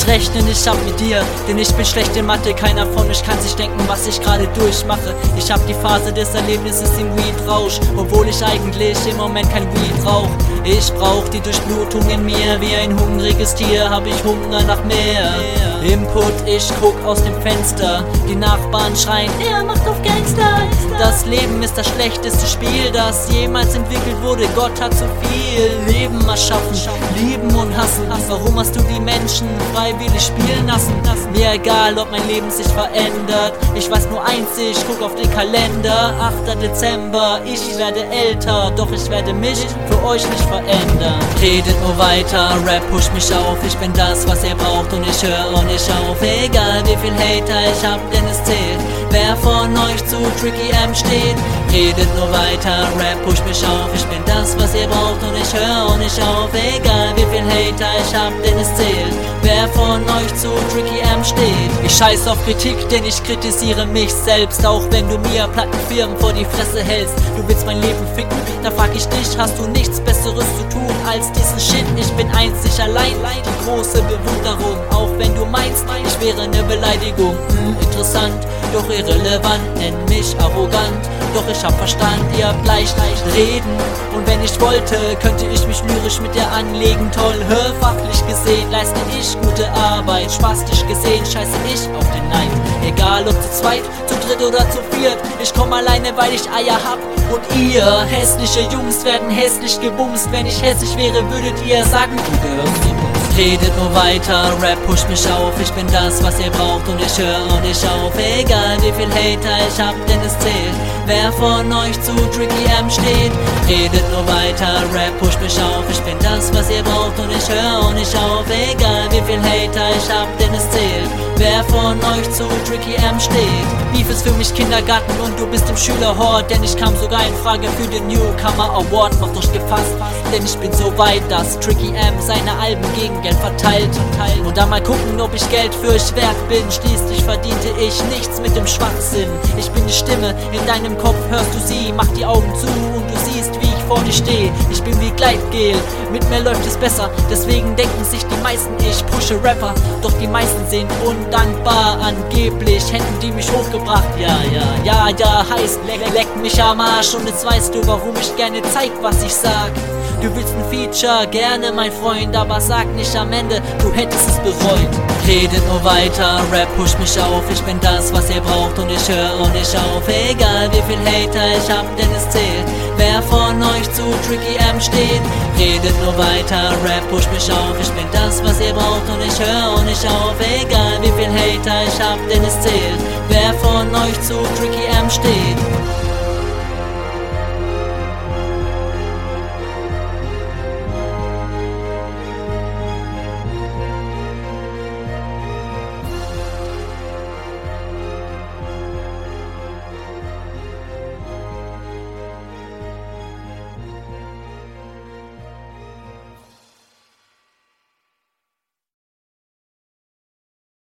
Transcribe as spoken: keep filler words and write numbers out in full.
Ich rechne nicht ab mit dir, denn ich bin schlecht in Mathe. Keiner von euch kann sich denken, was ich gerade durchmache. Ich hab die Phase des Erlebnisses im Weed-Rausch, obwohl ich eigentlich im Moment kein Weed rauch. Ich brauch die Durchblutung in mir, wie ein hungriges Tier hab ich Hunger nach mehr. Input, ich guck aus dem Fenster, die Nachbarn schreien, er macht auf Gangster. Das Leben ist das schlechteste Spiel, das jemals entwickelt wurde. Gott hat zu viel Leben erschaffen, lieben und hassen. Warum hast du die Menschen freiwillig spielen lassen? Mir egal, ob mein Leben sich verändert. Ich weiß nur eins, ich guck auf den Kalender. achter Dezember, ich werde älter, doch ich werde mich für euch nicht verändern. Redet nur weiter, Rap pusht mich auf. Ich bin das, was ihr braucht und ich höre und ich auf. Egal wie viel Hater ich hab, denn es zählt, wer von euch zu Tricky M steht. Redet nur weiter, Rap pusht mich auf. Ich bin das, was ihr braucht und ich höre und ich auf. Egal wie viel Hater ich hab, denn es zählt, wer von euch zu Tricky M steht. Ich scheiß auf Kritik, denn ich kritisiere mich selbst. Auch wenn du mir Plattenfirmen vor die Fresse hältst. Du willst mein Leben ficken, da frag ich dich, hast du nichts Besseres zu tun als diesen Shit? Ich bin einzig allein, die große Bewunderung. Auch wenn du meinst, ich wäre ne Beleidigung. Hm, interessant, doch irrelevant, nenn mich arrogant. Doch ich hab Verstand, ihr habt leicht, leicht reden. Und wenn ich wollte, könnte ich mich lyrisch mit dir anlegen. Toll, hör, fachlich gesehen leiste ich gute Arbeit. Spastisch gesehen scheiße ich auf den Neid. Egal ob zu zweit, zu dritt oder zu viert, ich komm alleine, weil ich Eier hab. Und ihr, hässliche Jungs, werden hässlich gebumst. Wenn ich hässlich wäre, würdet ihr sagen, du gehörst zu uns. Redet nur weiter, Rap pusht mich auf. Ich bin das, was ihr braucht und ich höre und ich auf. Egal wie viel Hater ich hab, denn es zählt, wer von euch zu Tricky M steht. Redet nur weiter, Rap pusht mich auf. Ich bin das, was ihr braucht und ich höre und ich auf. Egal wie viel Hater ich hab, denn es zählt, wer von euch zu Tricky M steht. Beef ist für mich Kindergarten und du bist im Schülerhort, denn ich kam sogar in Frage für den Newcomer Award. Macht euch gefasst, denn ich bin so weit, dass Tricky M seine Alben gegen Geld verteilt. Und dann mal gucken, ob ich Geld für euch wert bin. Schließlich verdiente ich nichts mit dem Schwachsinn. Ich bin die Stimme, in deinem Kopf hörst du sie. Mach die Augen zu und du siehst, wie ich vor dir stehe. Ich bin wie Gleitgel, mit mir läuft es besser. Deswegen denken sich die meisten, ich pushe Rapper. Doch die meisten sind undankbar. Angeblich hätten die mich hochgebracht. Ja, ja, ja, ja, heißt leck, leck mich am Arsch. Und jetzt weißt du, warum ich gerne zeig, was ich sag. Du willst ein Feature, gerne mein Freund, aber sag nicht am Ende, du hättest es bereut. Redet nur weiter, Rap pusht mich auf. Ich bin das, was ihr braucht und ich höre und ich auf. Egal wie viel Hater ich hab, denn es zählt, wer von euch zu Tricky M steht. Redet nur weiter, Rap pusht mich auf. Ich bin das, was ihr braucht und ich höre und ich auf. Egal wie viel Hater ich hab, denn es zählt, wer von euch zu Tricky M steht.